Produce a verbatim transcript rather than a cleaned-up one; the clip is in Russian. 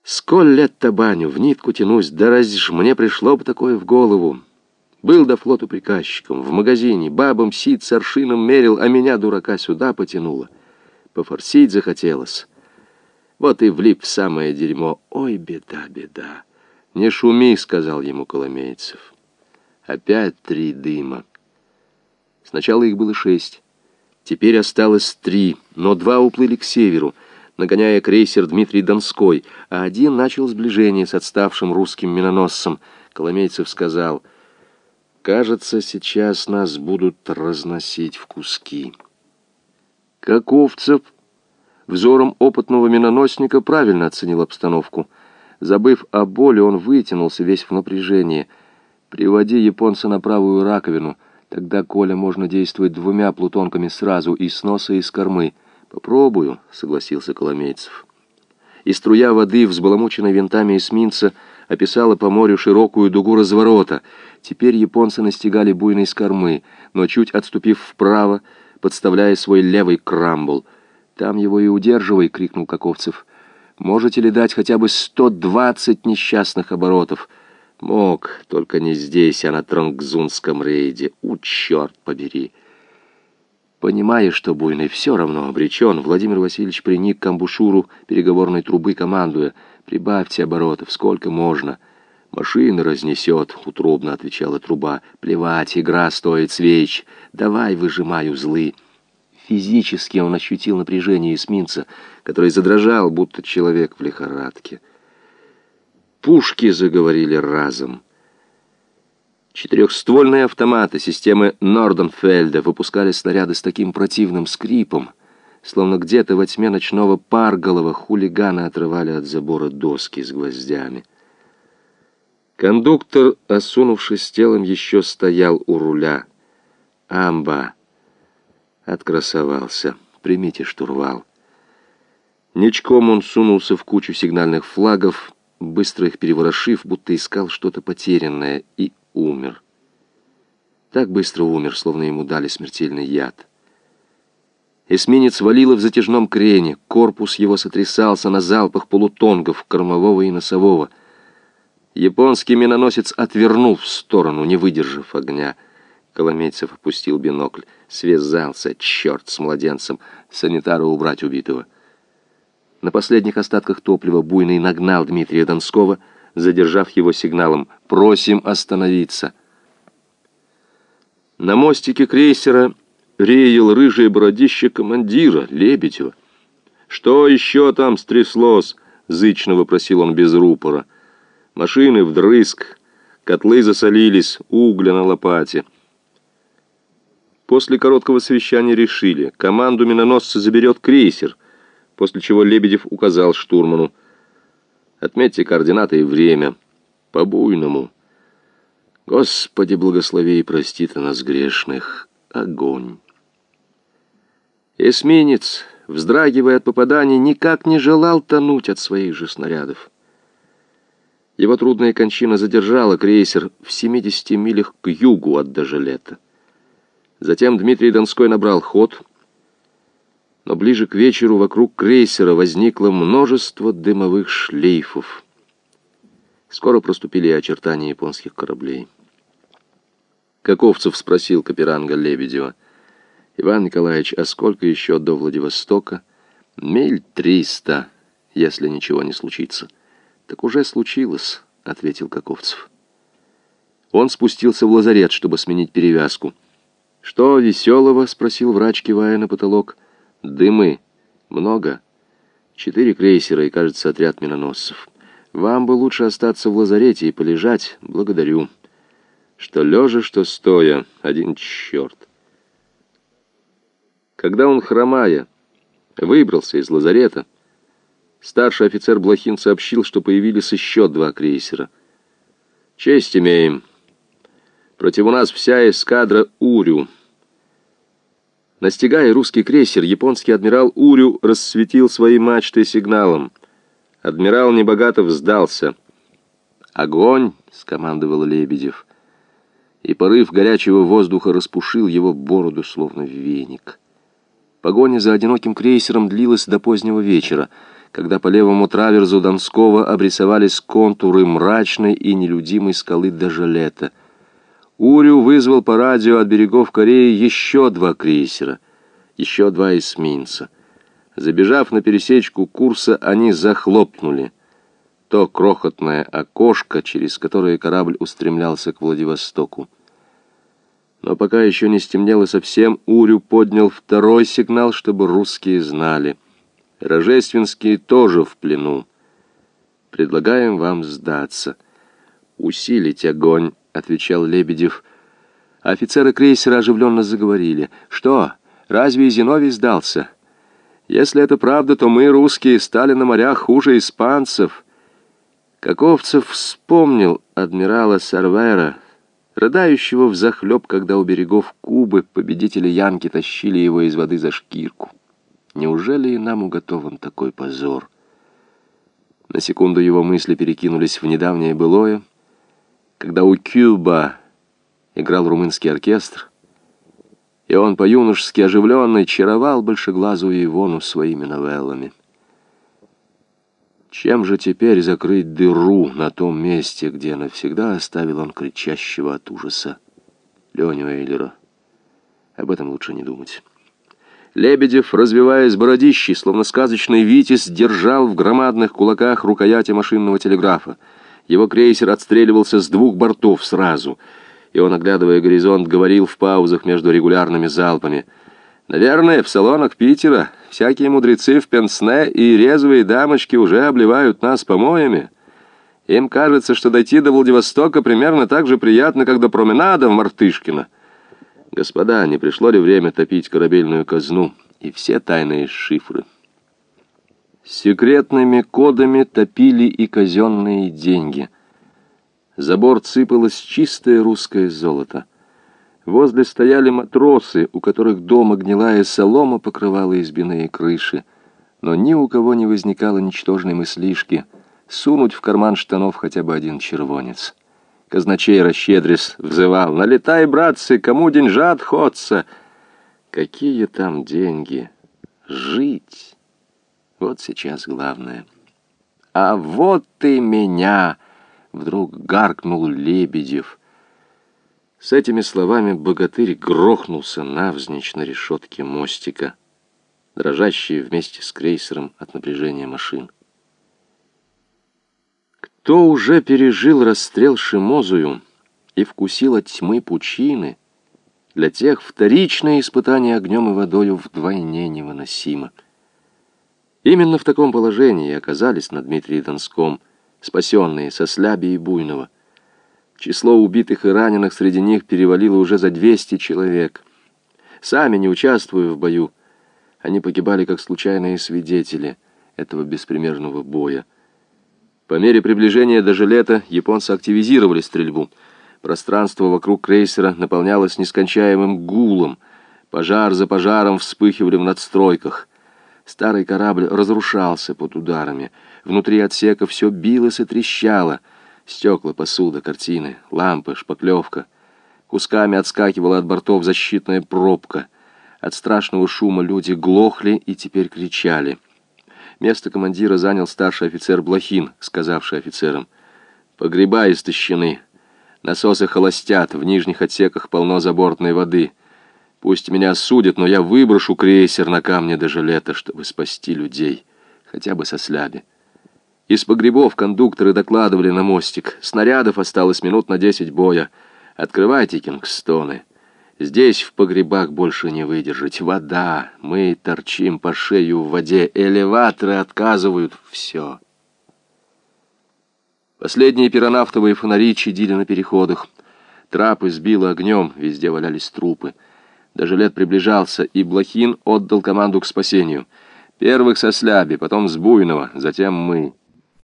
Сколь лет-то баню, в нитку тянусь, да разве ж мне пришло бы такое в голову? Был до флоту приказчиком, в магазине, бабам сит с аршином мерил, а меня, дурака, сюда потянуло. Пофорсить захотелось. Вот и влип в самое дерьмо. Ой, беда, беда. «Не шуми», — сказал ему Коломейцев. Опять три дыма. Сначала их было шесть. Теперь осталось три, но два уплыли к северу, нагоняя крейсер Дмитрий Донской, а один начал сближение с отставшим русским миноносцем. Коломейцев сказал: «Кажется, сейчас нас будут разносить в куски». Каковцев взором опытного миноносника правильно оценил обстановку. Забыв о боли, он вытянулся весь в напряжении. «Приводи японца на правую раковину, тогда, Коля, можно действовать двумя плутонками сразу, и с носа, и с кормы». «Попробую», — согласился Коломейцев. И струя воды, взбаламученной винтами эсминца, описала по морю широкую дугу разворота. Теперь японцы настигали буйной с кормы, но чуть отступив вправо, подставляя свой левый крамбл. «Там его и удерживай», — крикнул Каковцев. «Можете ли дать хотя бы сто двадцать несчастных оборотов?» «Мог, только не здесь, а на Трангзунском рейде. У, черт побери!» Понимая, что буйный все равно обречен, Владимир Васильевич приник к амбушюру переговорной трубы, командуя: «Прибавьте оборотов, сколько можно». «Машина разнесет», — утробно отвечала труба. «Плевать, игра стоит свеч. Давай выжимай узлы». Физически он ощутил напряжение эсминца, который задрожал, будто человек в лихорадке. Пушки заговорили разом. Четырехствольные автоматы системы Норденфельда выпускали снаряды с таким противным скрипом, словно где-то во тьме ночного Парголова хулиганы отрывали от забора доски с гвоздями. Кондуктор, осунувшись телом, еще стоял у руля. «Амба!» Открасовался. «Примите штурвал». Ничком он сунулся в кучу сигнальных флагов, быстро их переворошив, будто искал что-то потерянное, и умер. Так быстро умер, словно ему дали смертельный яд. Эсминец валило в затяжном крене, корпус его сотрясался на залпах полутонгов, кормового и носового. Японский миноносец отвернул в сторону, не выдержав огня. Коломейцев опустил бинокль. Связался, черт с младенцем, санитара убрать убитого. На последних остатках топлива буйный нагнал Дмитрия Донского, задержав его сигналом: «Просим остановиться». На мостике крейсера реял рыжее бородище командира Лебедева. «Что еще там стряслось?» — зычно вопросил он без рупора. «Машины вдрызг, котлы засолились, угля на лопате». После короткого совещания решили: команду миноносца заберет крейсер, после чего Лебедев указал штурману: «Отметьте координаты и время. По-буйному. Господи, благослови и прости ты нас грешных. Огонь!» Эсминец, вздрагивая от попаданий, никак не желал тонуть от своих же снарядов. Его трудная кончина задержала крейсер в семидесяти милях к югу от Дожелета. Затем Дмитрий Донской набрал ход, но ближе к вечеру вокруг крейсера возникло множество дымовых шлейфов. Скоро проступили и очертания японских кораблей. Каковцев спросил Каперанга Лебедева: «Иван Николаевич, а сколько еще до Владивостока?» «Миль триста, если ничего не случится». «Так уже случилось», — ответил Каковцев. Он спустился в лазарет, чтобы сменить перевязку. «Что веселого?» — спросил врач, кивая на потолок. «Дымы. Много. Четыре крейсера и, кажется, отряд миноносцев. Вам бы лучше остаться в лазарете и полежать. Благодарю. Что лежа, что стоя. Один черт». Когда он, хромая, выбрался из лазарета, старший офицер Блохин сообщил, что появились еще два крейсера. «Честь имеем. Против у нас вся эскадра Урю». Настигая русский крейсер, японский адмирал Урю рассветил свои мачты сигналом. Адмирал Небогатов сдался. «Огонь!» — скомандовал Лебедев. И порыв горячего воздуха распушил его бороду, словно веник. Погоня за одиноким крейсером длилась до позднего вечера. когда по левому траверзу Донского обрисовались контуры мрачной и нелюдимой скалы Дожелета. Урю вызвал по радио от берегов Кореи еще два крейсера, еще два эсминца. Забежав на пересечку курса, они захлопнули то крохотное окошко, через которое корабль устремлялся к Владивостоку. Но пока еще не стемнело совсем, Урю поднял второй сигнал, чтобы русские знали. Рожественские тоже в плену. Предлагаем вам сдаться. Усилить огонь, отвечал Лебедев. Офицеры крейсера оживленно заговорили. Что, разве и Зиновий сдался? Если это правда, то мы, русские, стали на морях хуже испанцев. Каковцев вспомнил адмирала Сарвера, рыдающего взахлеб, когда у берегов Кубы победители янки тащили его из воды за шкирку. Неужели и нам уготован такой позор? На секунду его мысли перекинулись в недавнее былое, когда у Кюба играл румынский оркестр, и он по-юношески оживленный чаровал большеглазую Ивону своими новеллами. Чем же теперь закрыть дыру на том месте, где навсегда оставил он кричащего от ужаса Леню Эйлера? Об этом лучше не думать. Лебедев, развиваясь бородищей, словно сказочный витязь, держал в громадных кулаках рукояти машинного телеграфа. Его крейсер отстреливался с двух бортов сразу, и он, оглядывая горизонт, говорил в паузах между регулярными залпами: «Наверное, в салонах Питера всякие мудрецы в пенсне и резвые дамочки уже обливают нас помоями. Им кажется, что дойти до Владивостока примерно так же приятно, как до променада в Мартышкино. Господа, не пришло ли время топить корабельную казну и все тайные шифры?» Секретными кодами топили и казенные деньги. За борт сыпалось чистое русское золото. Возле стояли матросы, у которых дома гнилая солома покрывала избиные крыши. Но ни у кого не возникало ничтожной мыслишки сунуть в карман штанов хотя бы один червонец. Казначей расщедрясь взывал: «Налетай, братцы, кому деньжат ходца!» Какие там деньги? Жить! Вот сейчас главное. «А вот ты меня!» — вдруг гаркнул Лебедев. С этими словами богатырь грохнулся навзничь на решетке мостика, дрожащий вместе с крейсером от напряжения машин. Кто уже пережил расстрел Шимозую и вкусил от тьмы пучины, для тех вторичное испытание огнем и водою вдвойне невыносимо. Именно в таком положении оказались на Дмитрии Донском спасенные Сосляби и Буйнова. Число убитых и раненых среди них перевалило уже за двести человек. Сами, не участвуя в бою, они погибали как случайные свидетели этого беспримерного боя. По мере приближения Дожелета японцы активизировали стрельбу. Пространство вокруг крейсера наполнялось нескончаемым гулом. Пожар за пожаром вспыхивали в надстройках. Старый корабль разрушался под ударами. Внутри отсека все билось и трещало. Стекла, посуда, картины, лампы, шпаклевка. Кусками отскакивала от бортов защитная пробка. От страшного шума люди глохли и теперь кричали. Место командира занял старший офицер Блохин, сказавший офицерам: «Погреба истощены. Насосы холостят, в нижних отсеках полно забортной воды. Пусть меня судят, но я выброшу крейсер на камне Дожелета, чтобы спасти людей, хотя бы Сосляби». Из погребов кондукторы докладывали на мостик: «Снарядов осталось минут на десять боя. Открывайте кингстоны. Здесь в погребах больше не выдержать. Вода. Мы торчим по шею в воде. Элеваторы отказывают. Все». Последние пиронавтовые фонари чадили на переходах. Трапы сбило огнем, везде валялись трупы. Дожелет приближался, и Блохин отдал команду к спасению. Первых со Сляби, потом с Буйного, затем мы.